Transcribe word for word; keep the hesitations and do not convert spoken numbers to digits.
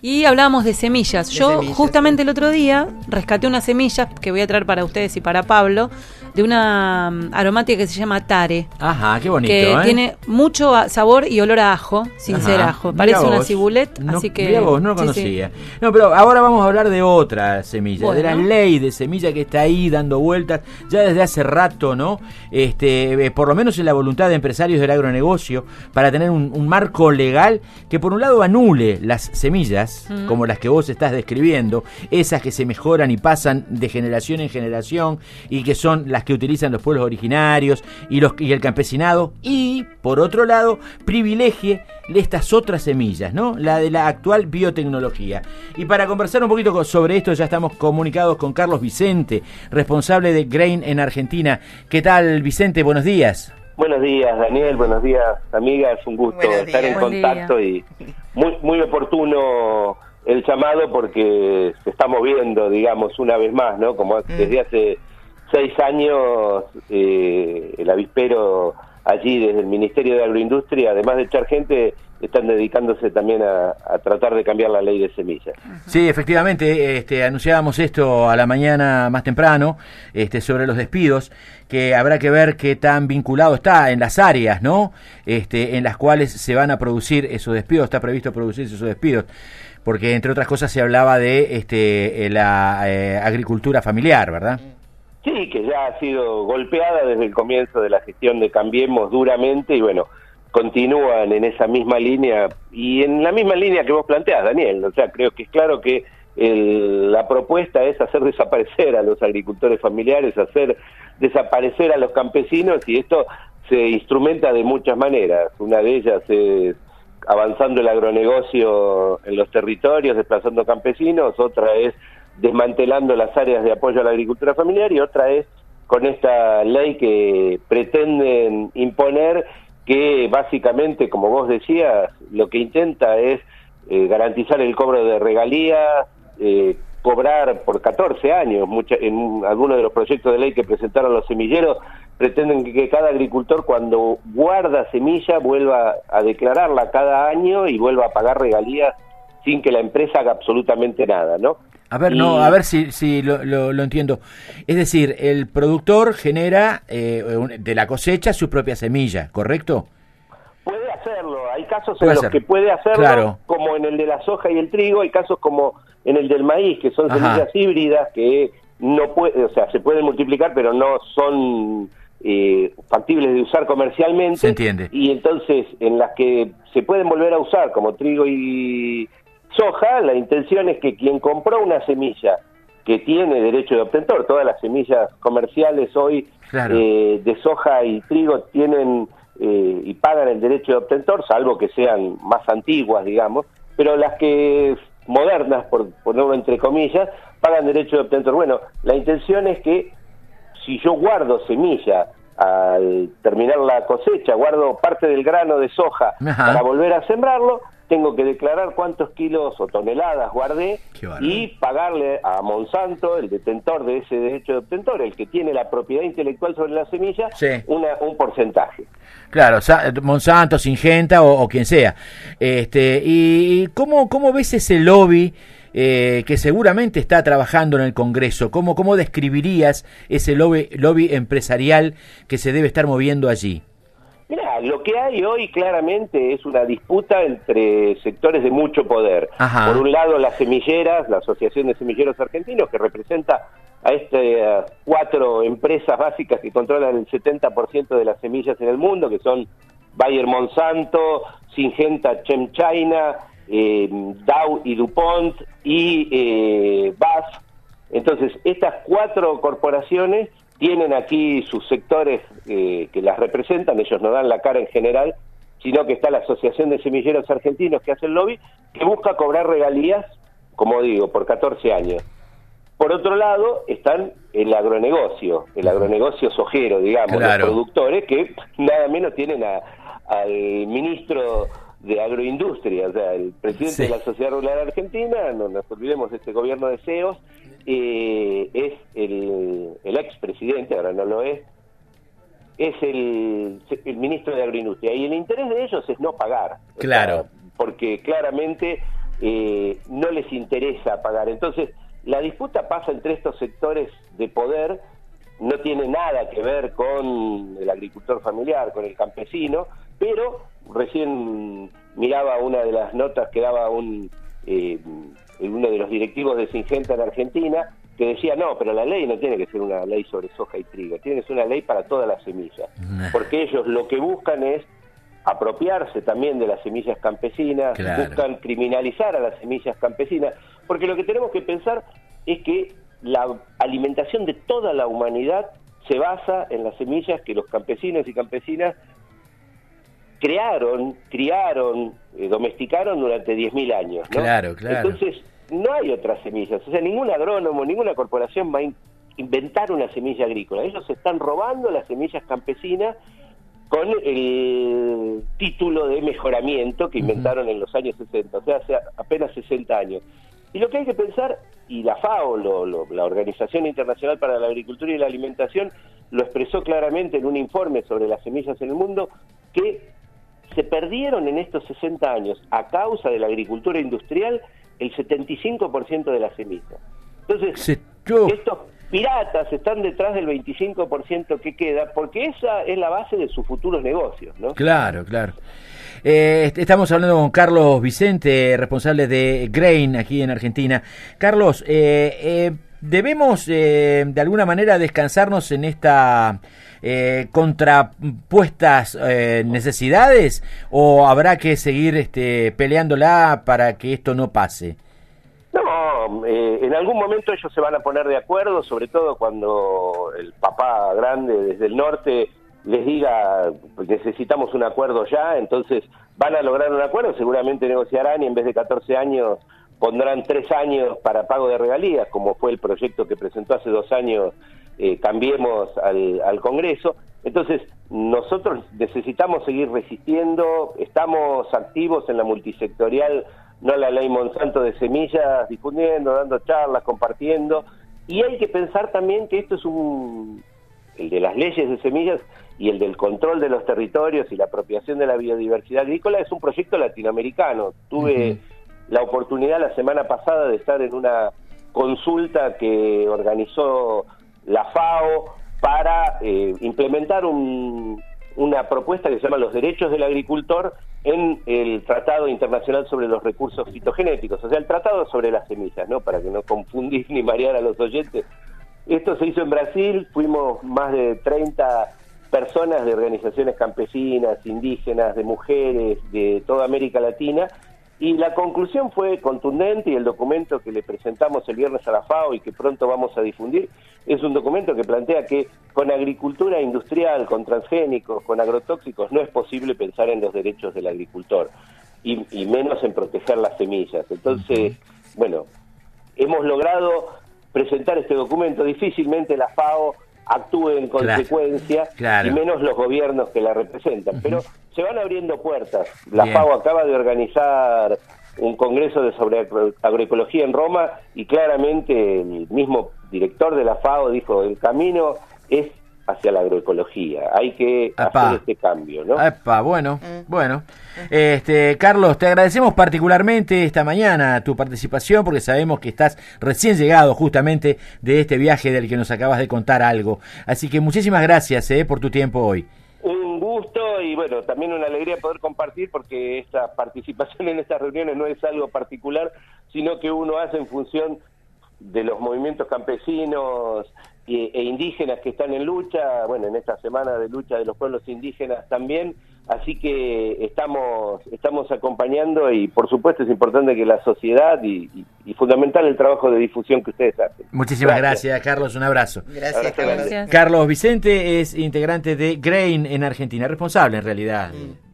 Y hablábamos de semillas. De Yo semillas, justamente sí. el otro día rescaté unas semillas que voy a traer para ustedes y para Pablo, de una um, aromática que se llama Tare. Ajá, qué bonito, que ¿eh? tiene mucho a- sabor y olor a ajo, sin Ajá, ser ajo. mirá Parece una vos. cibulet, No, así que... mirá vos, no lo sí, sí. conocía. No, pero ahora vamos a hablar de otra semilla, Bueno. de la ley de semilla que está ahí dando vueltas ya desde hace rato, ¿no? Este, eh, por lo menos en la voluntad de empresarios del agronegocio, para tener un, un marco legal que por un lado anule las semillas, Mm. como las que vos estás describiendo, esas que se mejoran y pasan de generación en generación y que son las que utilizan los pueblos originarios y, los, y el campesinado, y por otro lado privilegie estas otras semillas, ¿no? La de la actual biotecnología. Y para conversar un poquito co- sobre esto ya estamos comunicados con Carlos Vicente, responsable de Grain en Argentina. ¿Qué tal, Vicente? Buenos días. Buenos días, Daniel. Buenos días, amigas. Un gusto Buenos estar días. en Buen contacto y muy muy oportuno el llamado porque se está moviendo, digamos, una vez más, ¿no? Como Mm. desde hace seis años eh, el avispero allí desde el Ministerio de Agroindustria, además de echar gente, están dedicándose también a, a tratar de cambiar la ley de semillas. Sí, efectivamente, este, anunciábamos esto a la mañana más temprano, este, sobre los despidos, que habrá que ver qué tan vinculado está en las áreas, ¿no? Este, en las cuales se van a producir esos despidos, está previsto producir esos despidos, porque entre otras cosas se hablaba de este, la eh, agricultura familiar, ¿verdad? Sí, que ya ha sido golpeada desde el comienzo de la gestión de Cambiemos duramente y bueno, continúan en esa misma línea y en la misma línea que vos planteás, Daniel. O sea, creo que es claro que el, la propuesta es hacer desaparecer a los agricultores familiares, hacer desaparecer a los campesinos, y esto se instrumenta de muchas maneras. Una de ellas es avanzando el agronegocio en los territorios, desplazando campesinos; otra es desmantelando las áreas de apoyo a la agricultura familiar, y otra es con esta ley que pretenden imponer, que básicamente, como vos decías, lo que intenta es eh, garantizar el cobro de regalías, eh, cobrar por catorce años. Mucha, en algunos de los proyectos de ley que presentaron los semilleros pretenden que, que cada agricultor, cuando guarda semilla, vuelva a declararla cada año y vuelva a pagar regalías sin que la empresa haga absolutamente nada, ¿no? A ver, Y- no, a ver si, si lo, lo, lo entiendo. Es decir, el productor genera eh, un- de la cosecha su propia semilla, ¿correcto? Puede hacerlo, hay casos Puede en los hacerlo. que puede hacerlo, Claro. como en el de la soja y el trigo; hay casos como en el del maíz, que son Ajá. semillas híbridas que no puede, o sea, se pueden multiplicar, pero no son eh, factibles de usar comercialmente. Se entiende. Y entonces, en las que se pueden volver a usar, como trigo y soja, la intención es que quien compró una semilla que tiene derecho de obtentor, todas las semillas comerciales hoy Claro. eh, de soja y trigo tienen eh, y pagan el derecho de obtentor, salvo que sean más antiguas, digamos, pero las que modernas, por ponerlo entre comillas, pagan derecho de obtentor. Bueno, la intención es que si yo guardo semilla al terminar la cosecha, guardo parte del grano de soja Ajá. para volver a sembrarlo, tengo que declarar cuántos kilos o toneladas guardé Qué bárbaro. y pagarle a Monsanto, el detentor de ese derecho de obtentor, el que tiene la propiedad intelectual sobre la semilla, Sí. una, un porcentaje. Claro, Sa- Monsanto, Syngenta o, o quien sea. Este, ¿y cómo, cómo ves ese lobby eh, que seguramente está trabajando en el Congreso? ¿Cómo, cómo describirías ese lobby, lobby empresarial que se debe estar moviendo allí? Mirá, lo que hay hoy claramente es una disputa entre sectores de mucho poder. Ajá. Por un lado, las semilleras, la Asociación de Semilleros Argentinos, que representa a estas cuatro empresas básicas que controlan el setenta por ciento de las semillas en el mundo, que son Bayer Monsanto, Syngenta ChemChina, eh, Dow y DuPont y eh, B A S F. Entonces, estas cuatro corporaciones tienen aquí sus sectores eh, que las representan. Ellos no dan la cara en general, sino que está la Asociación de Semilleros Argentinos, que hace el lobby, que busca cobrar regalías, como digo, por catorce años. Por otro lado, están el agronegocio, el agronegocio sojero, digamos, Claro. los productores, que nada menos tienen a, al ministro de Agroindustria, o sea, el presidente Sí. de la Sociedad Rural Argentina, no nos olvidemos de este gobierno de C E Os, eh, es el, el expresidente, ahora no lo es, es el, el ministro de Agroindustria, y el interés de ellos es no pagar. O Claro. sea, porque claramente eh, no les interesa pagar. Entonces, la disputa pasa entre estos sectores de poder, no tiene nada que ver con el agricultor familiar, con el campesino, pero recién miraba una de las notas que daba un eh, uno de los directivos de Syngenta en Argentina, que decía, no, pero la ley no tiene que ser una ley sobre soja y trigo, tiene que ser una ley para todas las semillas, porque ellos lo que buscan es apropiarse también de las semillas campesinas, claro. buscan criminalizar a las semillas campesinas, porque lo que tenemos que pensar es que la alimentación de toda la humanidad se basa en las semillas que los campesinos y campesinas crearon, criaron, eh, domesticaron durante diez mil años, ¿no? Claro, claro. Entonces, no hay otras semillas, o sea, ningún agrónomo, ninguna corporación va a in- inventar una semilla agrícola. Ellos están robando las semillas campesinas con el título de mejoramiento que inventaron uh-huh. en los años sesenta, o sea, hace apenas sesenta años. Y lo que hay que pensar, y la FAO, lo, lo, la Organización Internacional para la Agricultura y la Alimentación, lo expresó claramente en un informe sobre las semillas en el mundo, que se perdieron en estos sesenta años, a causa de la agricultura industrial, el setenta y cinco por ciento de las semillas. Entonces, Se... estos piratas están detrás del veinticinco por ciento que queda, porque esa es la base de sus futuros negocios, ¿no? Claro, claro. Eh, estamos hablando con Carlos Vicente, responsable de Grain aquí en Argentina. Carlos, eh, eh, ¿debemos eh, de alguna manera descansarnos en esta eh, contrapuestas eh, necesidades, o habrá que seguir este, peleándola para que esto no pase? No, eh, en algún momento ellos se van a poner de acuerdo, sobre todo cuando el papá grande desde el norte les diga, necesitamos un acuerdo ya, entonces van a lograr un acuerdo, seguramente negociarán y en vez de catorce años pondrán tres años para pago de regalías, como fue el proyecto que presentó hace dos años eh, Cambiemos al, al Congreso. Entonces, nosotros necesitamos seguir resistiendo, estamos activos en la multisectorial, no la ley Monsanto de semillas, difundiendo, dando charlas, compartiendo, y hay que pensar también que esto es un... el de las leyes de semillas y el del control de los territorios y la apropiación de la biodiversidad agrícola es un proyecto latinoamericano. Tuve uh-huh. la oportunidad la semana pasada de estar en una consulta que organizó la FAO para eh, implementar un, una propuesta que se llama los derechos del agricultor en el Tratado Internacional sobre los Recursos Fitogenéticos, o sea, el tratado sobre las semillas, ¿no? Para que no confundir ni marear a los oyentes. Esto se hizo en Brasil, fuimos más de treinta personas de organizaciones campesinas, indígenas, de mujeres, de toda América Latina, y la conclusión fue contundente, y el documento que le presentamos el viernes a la FAO y que pronto vamos a difundir, es un documento que plantea que con agricultura industrial, con transgénicos, con agrotóxicos, no es posible pensar en los derechos del agricultor, y, y menos en proteger las semillas. Entonces, bueno, hemos logrado presentar este documento, difícilmente la FAO actúe en consecuencia, claro, claro. y menos los gobiernos que la representan, uh-huh. pero se van abriendo puertas. La Bien. FAO acaba de organizar un congreso de sobre agroecología en Roma, y claramente el mismo director de la FAO dijo, el camino es hacia la agroecología, hay que Epa. hacer este cambio, ¿no? Epa, bueno, mm. bueno. Este, Carlos, te agradecemos particularmente esta mañana tu participación, porque sabemos que estás recién llegado justamente de este viaje del que nos acabas de contar algo. Así que muchísimas gracias eh, por tu tiempo hoy. Un gusto, y bueno, también una alegría poder compartir, porque esta participación en estas reuniones no es algo particular, sino que uno hace en función de los movimientos campesinos e, e indígenas que están en lucha, bueno, en esta semana de lucha de los pueblos indígenas también, así que estamos estamos acompañando, y por supuesto es importante que la sociedad y, y, y fundamental el trabajo de difusión que ustedes hacen. Muchísimas gracias, gracias Carlos, un abrazo. Gracias, Carlos. Carlos Vicente es integrante de Grain en Argentina, responsable en realidad. Mm.